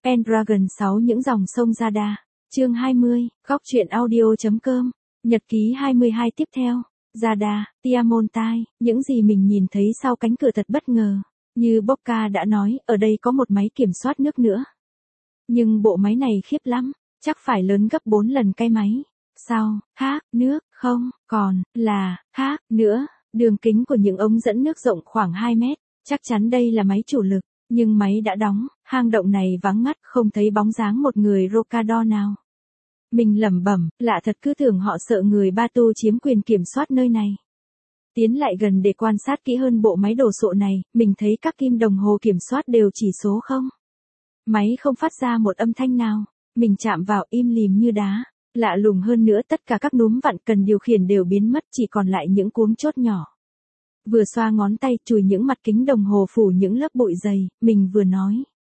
Pendragon 6 những dòng sông Jada. Chương 20, góc truyện audio.com. Nhật ký 22 tiếp theo. Jada, Tiamontai, những gì mình nhìn thấy sau cánh cửa thật bất ngờ. Như Bocca đã nói, ở đây có một máy kiểm soát nước nữa. Nhưng bộ máy này khiếp lắm, chắc phải lớn gấp 4 lần cái máy. Sao, khác, nước, không, còn, là, khác, nữa. Đường kính của những ống dẫn nước rộng khoảng 2 mét. Chắc chắn đây là máy chủ lực. Nhưng máy đã đóng, hang động này vắng ngắt, không thấy bóng dáng một người Rokador nào. Mình lẩm bẩm, lạ thật, cứ tưởng họ sợ người Batu chiếm quyền kiểm soát nơi này. Tiến lại gần để quan sát kỹ hơn bộ máy đồ sộ này, mình thấy các kim đồng hồ kiểm soát đều chỉ số 0. Máy không phát ra một âm thanh nào. Mình chạm vào im lìm như đá. Lạ lùng hơn nữa, tất cả các núm vặn cần điều khiển đều biến mất, chỉ còn lại những cuống chốt nhỏ. Vừa xoa ngón tay chùi những mặt kính đồng hồ phủ những lớp bụi dày, mình vừa nói.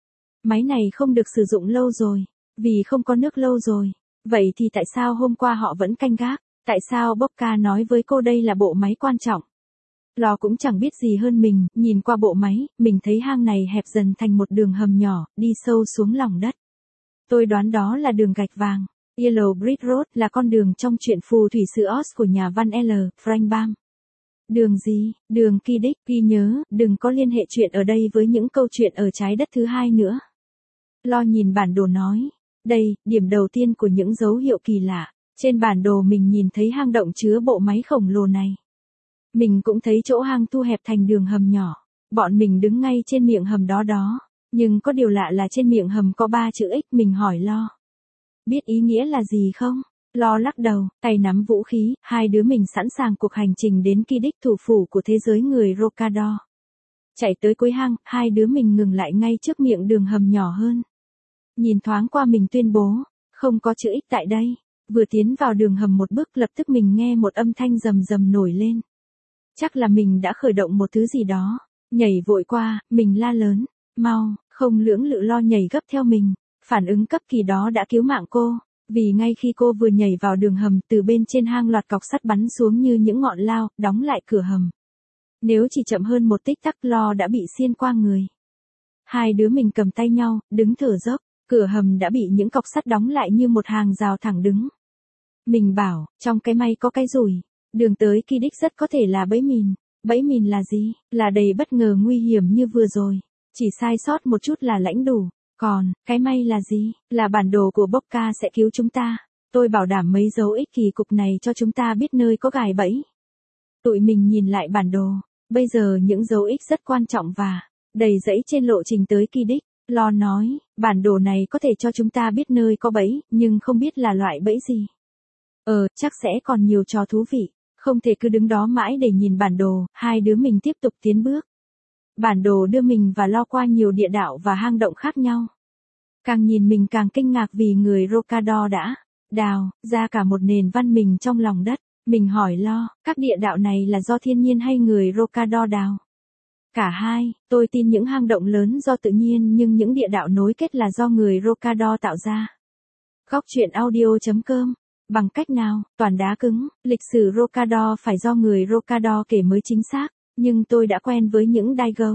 Máy này không được sử dụng lâu rồi, vì không có nước lâu rồi. Vậy thì tại sao hôm qua họ vẫn canh gác? Tại sao Bocca nói với cô đây là bộ máy quan trọng? Lò cũng chẳng biết gì hơn mình, nhìn qua bộ máy, mình thấy hang này hẹp dần thành một đường hầm nhỏ, đi sâu xuống lòng đất. Tôi đoán đó là đường gạch vàng. Yellow Brick Road là con đường trong truyện phù thủy xứ Oz của nhà văn L. Frank Baum. Đường gì? Đường Kiddick. Ghi nhớ, đừng có liên hệ chuyện ở đây với những câu chuyện ở trái đất thứ hai nữa. Lo nhìn bản đồ nói. Đây, điểm đầu tiên của những dấu hiệu kỳ lạ. Trên bản đồ mình nhìn thấy hang động chứa bộ máy khổng lồ này. Mình cũng thấy chỗ hang thu hẹp thành đường hầm nhỏ. Bọn mình đứng ngay trên miệng hầm đó. Nhưng có điều lạ là trên miệng hầm có 3 chữ X. Mình hỏi Lo. Biết ý nghĩa là gì không? Lo lắc đầu, tay nắm vũ khí, hai đứa mình sẵn sàng cuộc hành trình đến Kiddick, thủ phủ của thế giới người Rokador. Chạy tới cuối hang, hai đứa mình ngừng lại ngay trước miệng đường hầm nhỏ hơn. Nhìn thoáng qua mình tuyên bố, không có chữ X tại đây. Vừa tiến vào đường hầm một bước, lập tức mình nghe một âm thanh rầm rầm nổi lên. Chắc là mình đã khởi động một thứ gì đó. Nhảy vội qua, mình la lớn, mau, không lưỡng lự. Lo nhảy gấp theo mình. Phản ứng cấp kỳ đó đã cứu mạng cô. Vì ngay khi cô vừa nhảy vào đường hầm, từ bên trên hang loạt cọc sắt bắn xuống như những ngọn lao, đóng lại cửa hầm. Nếu chỉ chậm hơn một tích tắc, Lo đã bị xiên qua người. Hai đứa mình cầm tay nhau, đứng thở dốc. Cửa hầm đã bị những cọc sắt đóng lại như một hàng rào thẳng đứng. Mình bảo, trong cái may có cái rủi. Đường tới Kiddick rất có thể là bẫy mìn. Bẫy mìn là gì? Là đầy bất ngờ nguy hiểm như vừa rồi. Chỉ sai sót một chút là lãnh đủ. Còn, cái may là gì? Là bản đồ của Bocca sẽ cứu chúng ta. Tôi bảo đảm mấy dấu ích kỳ cục này cho chúng ta biết nơi có gài bẫy. Tụi mình nhìn lại bản đồ. Bây giờ những dấu ích rất quan trọng và đầy rẫy trên lộ trình tới Kiddick. Lo nói, bản đồ này có thể cho chúng ta biết nơi có bẫy, nhưng không biết là loại bẫy gì. Chắc sẽ còn nhiều trò thú vị. Không thể cứ đứng đó mãi để nhìn bản đồ. Hai đứa mình tiếp tục tiến bước. Bản đồ đưa mình và Lo qua nhiều địa đạo và hang động khác nhau. Càng nhìn mình càng kinh ngạc vì người Rokador đã đào ra cả một nền văn minh trong lòng đất. Mình hỏi Lo, các địa đạo này là do thiên nhiên hay người Rokador đào? Cả hai. Tôi tin những hang động lớn do tự nhiên, nhưng những địa đạo nối kết là do người Rokador tạo ra. Góc truyện audio.com. Bằng cách nào? Toàn đá cứng. Lịch sử Rokador phải do người Rokador kể mới chính xác. Nhưng tôi đã quen với những Daigo.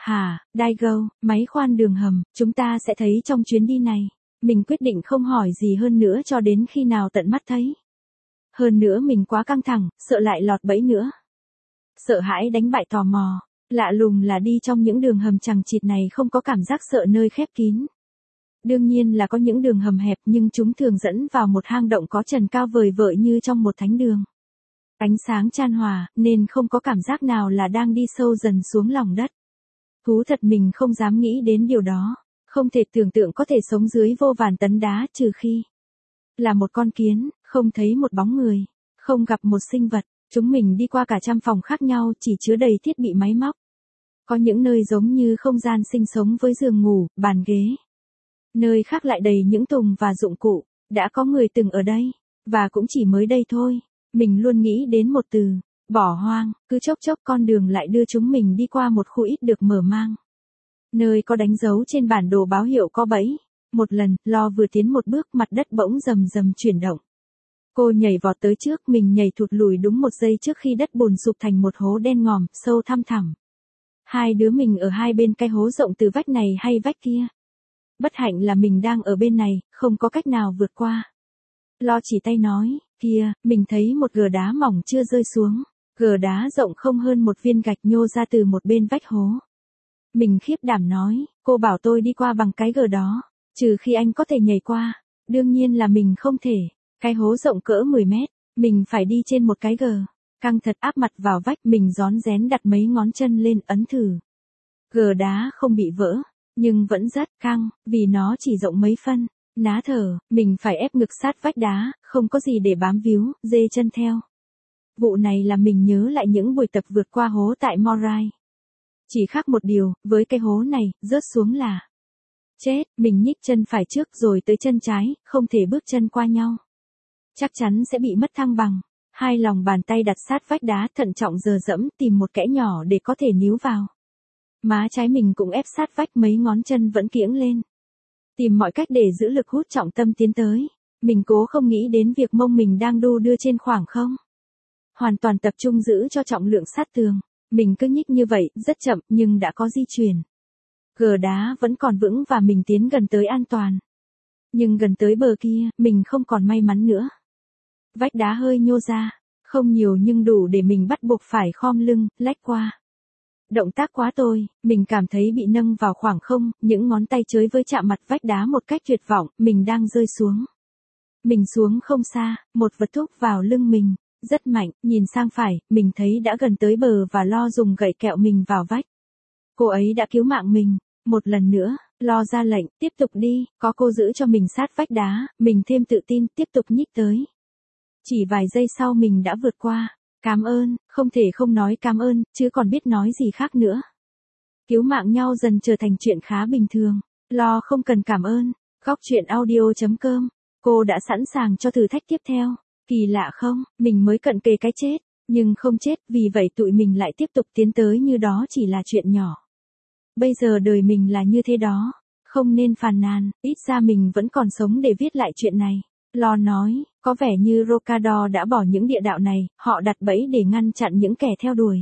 Daigo, máy khoan đường hầm, chúng ta sẽ thấy trong chuyến đi này. Mình quyết định không hỏi gì hơn nữa cho đến khi nào tận mắt thấy. Hơn nữa mình quá căng thẳng, sợ lại lọt bẫy nữa. Sợ hãi đánh bại tò mò. Lạ lùng là đi trong những đường hầm chằng chịt này không có cảm giác sợ nơi khép kín. Đương nhiên là có những đường hầm hẹp, nhưng chúng thường dẫn vào một hang động có trần cao vời vợi như trong một thánh đường. Ánh sáng chan hòa, nên không có cảm giác nào là đang đi sâu dần xuống lòng đất. Thú thật, mình không dám nghĩ đến điều đó. Không thể tưởng tượng có thể sống dưới vô vàn tấn đá, trừ khi là một con kiến, không thấy một bóng người, không gặp một sinh vật. Chúng mình đi qua cả trăm phòng khác nhau, chỉ chứa đầy thiết bị máy móc. Có những nơi giống như không gian sinh sống với giường ngủ, bàn ghế. Nơi khác lại đầy những thùng và dụng cụ. Đã có người từng ở đây, và cũng chỉ mới đây thôi. Mình luôn nghĩ đến một từ, bỏ hoang. Cứ chốc chốc con đường lại đưa chúng mình đi qua một khu ít được mở mang. Nơi có đánh dấu trên bản đồ báo hiệu có bẫy. Một lần, Lo vừa tiến một bước, mặt đất bỗng rầm rầm chuyển động. Cô nhảy vọt tới trước, mình nhảy thụt lùi đúng một giây trước khi đất bùn sụp thành một hố đen ngòm, sâu thăm thẳm. Hai đứa mình ở hai bên cái hố rộng từ vách này hay vách kia. Bất hạnh là mình đang ở bên này, không có cách nào vượt qua. Lo chỉ tay nói, kia, mình thấy một gờ đá mỏng chưa rơi xuống. Gờ đá rộng không hơn một viên gạch nhô ra từ một bên vách hố. Mình khiếp đảm nói, cô bảo tôi đi qua bằng cái gờ đó, trừ khi anh có thể nhảy qua. Đương nhiên là mình không thể. Cái hố rộng cỡ 10 mét, mình phải đi trên một cái gờ. Căng thật áp mặt vào vách, mình rón rén đặt mấy ngón chân lên ấn thử. Gờ đá không bị vỡ, nhưng vẫn rất căng, vì nó chỉ rộng mấy phân. Ná thở, mình phải ép ngực sát vách đá, không có gì để bám víu, dê chân theo. Vụ này là mình nhớ lại những buổi tập vượt qua hố tại Moray. Chỉ khác một điều, với cái hố này, rớt xuống là chết, mình nhích chân phải trước rồi tới chân trái, không thể bước chân qua nhau. Chắc chắn sẽ bị mất thăng bằng. Hai lòng bàn tay đặt sát vách đá thận trọng dờ dẫm tìm một kẽ nhỏ để có thể níu vào. Má trái mình cũng ép sát vách, mấy ngón chân vẫn kiễng lên. Tìm mọi cách để giữ lực hút trọng tâm tiến tới. Mình cố không nghĩ đến việc mông mình đang đu đưa trên khoảng không. Hoàn toàn tập trung giữ cho trọng lượng sát tường. Mình cứ nhích như vậy, rất chậm nhưng đã có di chuyển. Gờ đá vẫn còn vững và mình tiến gần tới an toàn. Nhưng gần tới bờ kia, mình không còn may mắn nữa. Vách đá hơi nhô ra, không nhiều nhưng đủ để mình bắt buộc phải khom lưng, lách qua. Động tác quá tồi, mình cảm thấy bị nâng vào khoảng không, những ngón tay chới với chạm mặt vách đá một cách tuyệt vọng, mình đang rơi xuống. Mình xuống không xa, một vật thúc vào lưng mình, rất mạnh, nhìn sang phải, mình thấy đã gần tới bờ và Lo dùng gậy kẹo mình vào vách. Cô ấy đã cứu mạng mình, một lần nữa, Lo ra lệnh, tiếp tục đi, có cô giữ cho mình sát vách đá, mình thêm tự tin, tiếp tục nhích tới. Chỉ vài giây sau mình đã vượt qua. Cảm ơn, không thể không nói cảm ơn, chứ còn biết nói gì khác nữa. Cứu mạng nhau dần trở thành chuyện khá bình thường. Lo không cần cảm ơn. Góc chuyện audio.com. Cô đã sẵn sàng cho thử thách tiếp theo. Kỳ lạ không, mình mới cận kề cái chết, nhưng không chết, vì vậy tụi mình lại tiếp tục tiến tới như đó chỉ là chuyện nhỏ. Bây giờ đời mình là như thế đó. Không nên phàn nàn, ít ra mình vẫn còn sống để viết lại chuyện này. Lo nói, có vẻ như Rokador đã bỏ những địa đạo này, họ đặt bẫy để ngăn chặn những kẻ theo đuổi.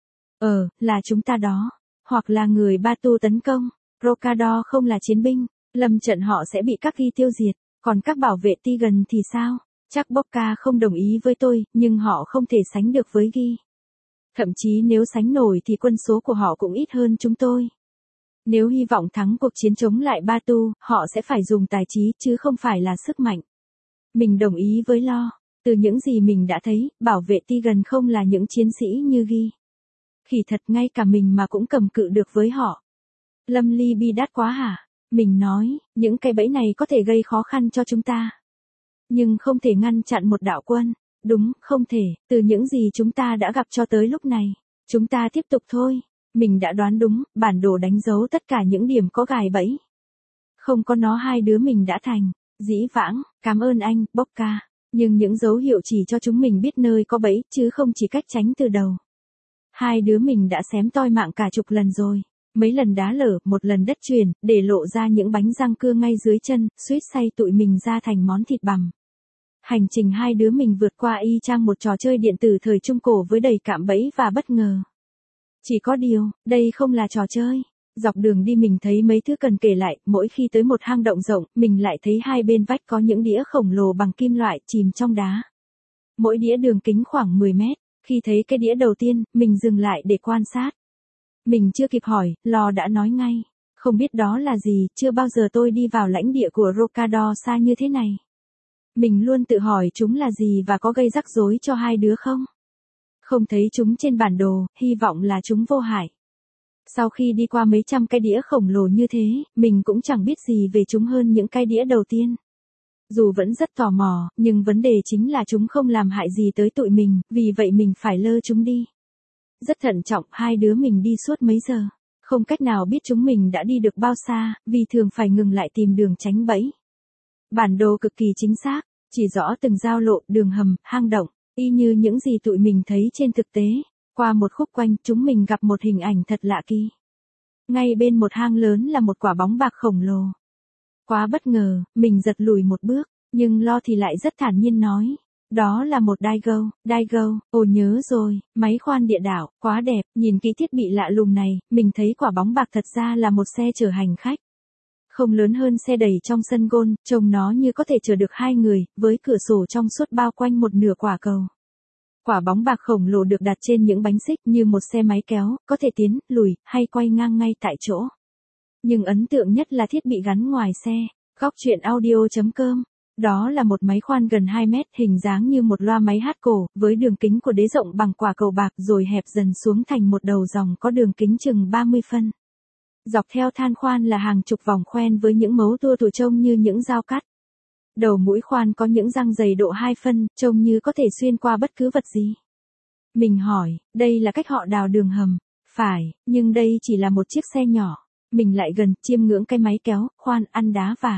Là chúng ta đó. Hoặc là người Batu tấn công. Rokador không là chiến binh. Lâm trận họ sẽ bị các Gi tiêu diệt. Còn các bảo vệ Tigan thì sao? Chắc Bokka không đồng ý với tôi, nhưng họ không thể sánh được với Gi. Thậm chí nếu sánh nổi thì quân số của họ cũng ít hơn chúng tôi. Nếu hy vọng thắng cuộc chiến chống lại Batu, họ sẽ phải dùng tài trí chứ không phải là sức mạnh. Mình đồng ý với Lo. Từ những gì mình đã thấy, bảo vệ Tigan không là những chiến sĩ như Gi. Khỉ thật, ngay cả mình mà cũng cầm cự được với họ. Lâm ly bi đát quá hả? Mình nói, những cái bẫy này có thể gây khó khăn cho chúng ta. Nhưng không thể ngăn chặn một đạo quân. Đúng, không thể, từ những gì chúng ta đã gặp cho tới lúc này. Chúng ta tiếp tục thôi. Mình đã đoán đúng, bản đồ đánh dấu tất cả những điểm có gài bẫy. Không có nó hai đứa mình đã thành. Dĩ vãng, cảm ơn anh, Bokka. Nhưng những dấu hiệu chỉ cho chúng mình biết nơi có bẫy, chứ không chỉ cách tránh từ đầu. Hai đứa mình đã xém toi mạng cả chục lần rồi. Mấy lần đá lở, một lần đất chuyền, để lộ ra những bánh răng cưa ngay dưới chân, suýt xay tụi mình ra thành món thịt bằm. Hành trình hai đứa mình vượt qua y chang một trò chơi điện tử thời trung cổ với đầy cạm bẫy và bất ngờ. Chỉ có điều, đây không là trò chơi. Dọc đường đi mình thấy mấy thứ cần kể lại, mỗi khi tới một hang động rộng, mình lại thấy hai bên vách có những đĩa khổng lồ bằng kim loại chìm trong đá. Mỗi đĩa đường kính khoảng 10 mét. Khi thấy cái đĩa đầu tiên, mình dừng lại để quan sát. Mình chưa kịp hỏi, Lo đã nói ngay. Không biết đó là gì, chưa bao giờ tôi đi vào lãnh địa của Rokador xa như thế này. Mình luôn tự hỏi chúng là gì và có gây rắc rối cho hai đứa không? Không thấy chúng trên bản đồ, hy vọng là chúng vô hại. Sau khi đi qua mấy trăm cái đĩa khổng lồ như thế, mình cũng chẳng biết gì về chúng hơn những cái đĩa đầu tiên. Dù vẫn rất tò mò, nhưng vấn đề chính là chúng không làm hại gì tới tụi mình, vì vậy mình phải lơ chúng đi. Rất thận trọng, hai đứa mình đi suốt mấy giờ. Không cách nào biết chúng mình đã đi được bao xa, vì thường phải ngừng lại tìm đường tránh bẫy. Bản đồ cực kỳ chính xác, chỉ rõ từng giao lộ, đường hầm, hang động, y như những gì tụi mình thấy trên thực tế. Qua một khúc quanh, chúng mình gặp một hình ảnh thật lạ kỳ. Ngay bên một hang lớn là một quả bóng bạc khổng lồ. Quá bất ngờ, mình giật lùi một bước, nhưng Lo thì lại rất thản nhiên nói. Đó là một Daigo, nhớ rồi, máy khoan địa đạo, quá đẹp, nhìn kỹ thiết bị lạ lùng này, mình thấy quả bóng bạc thật ra là một xe chở hành khách. Không lớn hơn xe đẩy trong sân golf, trông nó như có thể chở được 2 người, với cửa sổ trong suốt bao quanh một nửa quả cầu. Quả bóng bạc khổng lồ được đặt trên những bánh xích như một xe máy kéo, có thể tiến, lùi, hay quay ngang ngay tại chỗ. Nhưng ấn tượng nhất là thiết bị gắn ngoài xe. Góc chuyện audio.com. Đó là một máy khoan gần 2 mét, hình dáng như một loa máy hát cổ, với đường kính của đế rộng bằng quả cầu bạc rồi hẹp dần xuống thành một đầu dòng có đường kính chừng 30 phân. Dọc theo than khoan là hàng chục vòng khoen với những mấu tua tủa trông như những dao cắt. Đầu mũi khoan có những răng dày độ 2 phân, trông như có thể xuyên qua bất cứ vật gì. Mình hỏi, đây là cách họ đào đường hầm. Phải, nhưng đây chỉ là một chiếc xe nhỏ. Mình lại gần, chiêm ngưỡng cái máy kéo, khoan, ăn đá và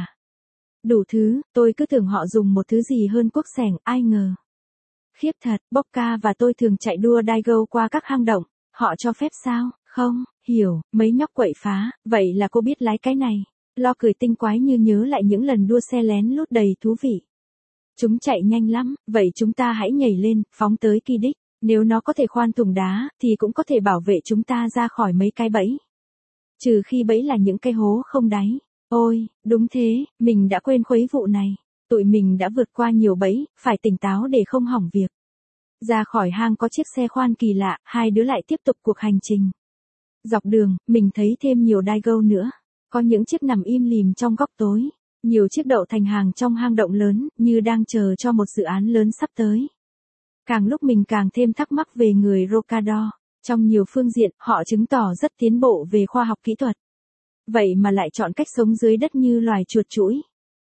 đủ thứ, tôi cứ tưởng họ dùng một thứ gì hơn cuốc xẻng, ai ngờ. Khiếp thật, Bobca và tôi thường chạy đua Daigo qua các hang động, họ cho phép sao? Không, hiểu, mấy nhóc quậy phá, vậy là cô biết lái cái này. Lo cười tinh quái như nhớ lại những lần đua xe lén lút đầy thú vị. Chúng chạy nhanh lắm, vậy chúng ta hãy nhảy lên, phóng tới kỳ đích. Nếu nó có thể khoan thùng đá, thì cũng có thể bảo vệ chúng ta ra khỏi mấy cái bẫy. Trừ khi bẫy là những cái hố không đáy. Ôi, đúng thế, mình đã quên khuấy vụ này. Tụi mình đã vượt qua nhiều bẫy, phải tỉnh táo để không hỏng việc. Ra khỏi hang có chiếc xe khoan kỳ lạ, hai đứa lại tiếp tục cuộc hành trình. Dọc đường, mình thấy thêm nhiều Daigo nữa. Có những chiếc nằm im lìm trong góc tối. Nhiều chiếc đậu thành hàng trong hang động lớn, như đang chờ cho một dự án lớn sắp tới. Càng lúc mình càng thêm thắc mắc về người Rokado. Trong nhiều phương diện, họ chứng tỏ rất tiến bộ về khoa học kỹ thuật. Vậy mà lại chọn cách sống dưới đất như loài chuột chũi.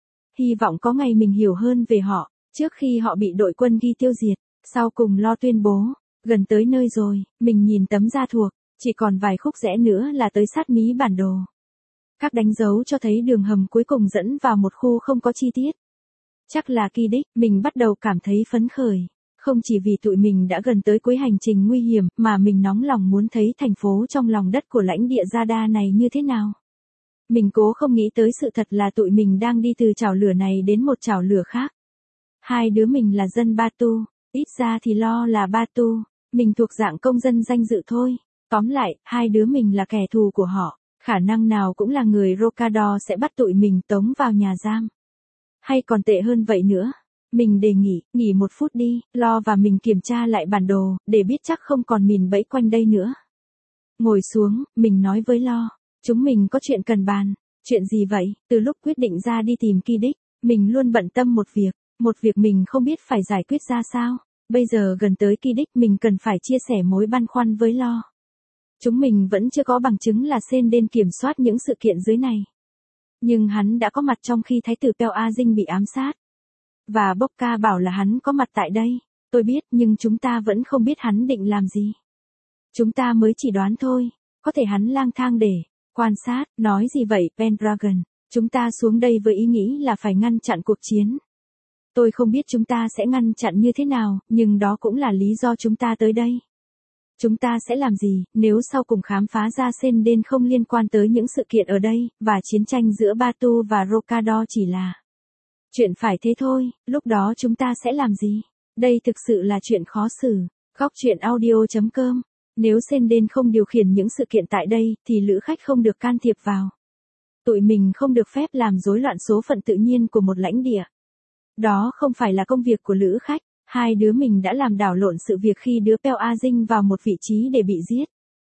Hy vọng có ngày mình hiểu hơn về họ, trước khi họ bị đội quân ghi tiêu diệt. Sau cùng Lo tuyên bố, gần tới nơi rồi, mình nhìn tấm da thuộc, chỉ còn vài khúc rẽ nữa là tới sát mí bản đồ. Các đánh dấu cho thấy đường hầm cuối cùng dẫn vào một khu không có chi tiết. Chắc là kỳ đích, mình bắt đầu cảm thấy phấn khởi. Không chỉ vì tụi mình đã gần tới cuối hành trình nguy hiểm, mà mình nóng lòng muốn thấy thành phố trong lòng đất của lãnh địa Zada này như thế nào. Mình cố không nghĩ tới sự thật là tụi mình đang đi từ chảo lửa này đến một chảo lửa khác. Hai đứa mình là dân Batu, ít ra thì Lo là Batu, mình thuộc dạng công dân danh dự thôi. Tóm lại, hai đứa mình là kẻ thù của họ, khả năng nào cũng là người Rokado sẽ bắt tụi mình tống vào nhà giam. Hay còn tệ hơn vậy nữa. Mình đề nghị, nghỉ một phút đi, Lo và mình kiểm tra lại bản đồ, để biết chắc không còn mìn bẫy quanh đây nữa. Ngồi xuống, mình nói với Lo, chúng mình có chuyện cần bàn. Chuyện gì vậy? Từ lúc quyết định ra đi tìm kỳ đích, mình luôn bận tâm một việc mình không biết phải giải quyết ra sao. Bây giờ gần tới kỳ đích mình cần phải chia sẻ mối băn khoăn với Lo. Chúng mình vẫn chưa có bằng chứng là Senden kiểm soát những sự kiện dưới này. Nhưng hắn đã có mặt trong khi Thái tử Peo A Dinh bị ám sát. Và Bobca bảo là hắn có mặt tại đây. Tôi biết nhưng chúng ta vẫn không biết hắn định làm gì. Chúng ta mới chỉ đoán thôi. Có thể hắn lang thang để quan sát. Nói gì vậy Pendragon? Chúng ta xuống đây với ý nghĩ là phải ngăn chặn cuộc chiến. Tôi không biết chúng ta sẽ ngăn chặn như thế nào, nhưng đó cũng là lý do chúng ta tới đây. Chúng ta sẽ làm gì, nếu sau cùng khám phá ra Senden không liên quan tới những sự kiện ở đây, và chiến tranh giữa Batu và Rokado chỉ là chuyện phải thế thôi, lúc đó chúng ta sẽ làm gì? Đây thực sự là chuyện khó xử. Góc chuyện audio.com. Nếu Senden không điều khiển những sự kiện tại đây, thì lữ khách không được can thiệp vào. Tụi mình không được phép làm rối loạn số phận tự nhiên của một lãnh địa. Đó không phải là công việc của lữ khách. Hai đứa mình đã làm đảo lộn sự việc khi đưa Peo A Dinh vào một vị trí để bị giết.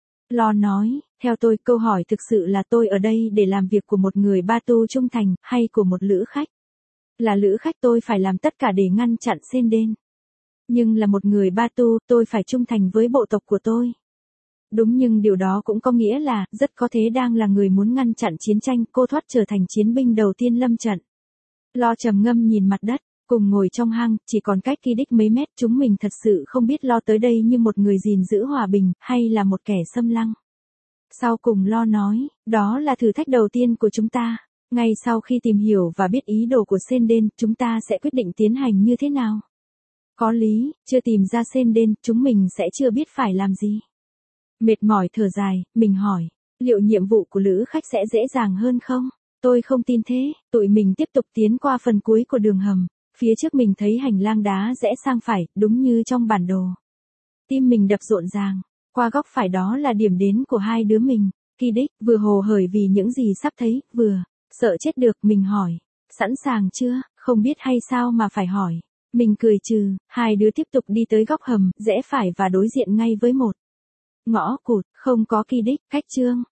Lo nói, theo tôi câu hỏi thực sự là tôi ở đây để làm việc của một người Batu trung thành, hay của một lữ khách. Là lữ khách tôi phải làm tất cả để ngăn chặn Senden. Nhưng là một người Batu, tôi phải trung thành với bộ tộc của tôi. Đúng nhưng điều đó cũng có nghĩa là, rất có thể đang là người muốn ngăn chặn chiến tranh, cô thoát trở thành chiến binh đầu tiên lâm trận. Lo trầm ngâm nhìn mặt đất. Cùng ngồi trong hang, chỉ còn cách kỳ đích mấy mét, chúng mình thật sự không biết Lo tới đây như một người gìn giữ hòa bình, hay là một kẻ xâm lăng. Sau cùng Lo nói, đó là thử thách đầu tiên của chúng ta. Ngay sau khi tìm hiểu và biết ý đồ của Senden, chúng ta sẽ quyết định tiến hành như thế nào. Có lý, chưa tìm ra Senden, chúng mình sẽ chưa biết phải làm gì. Mệt mỏi thở dài, mình hỏi, liệu nhiệm vụ của lữ khách sẽ dễ dàng hơn không? Tôi không tin thế, tụi mình tiếp tục tiến qua phần cuối của đường hầm. Phía trước mình thấy hành lang đá rẽ sang phải, đúng như trong bản đồ. Tim mình đập rộn ràng, qua góc phải đó là điểm đến của hai đứa mình. Kỳ đích vừa hồ hởi vì những gì sắp thấy, vừa Sợ chết được, mình hỏi. Sẵn sàng chưa, không biết hay sao mà phải hỏi. Mình cười trừ, hai đứa tiếp tục đi tới góc hầm, rẽ phải và đối diện ngay với một ngõ cụt, không có kỳ đích, cách Trương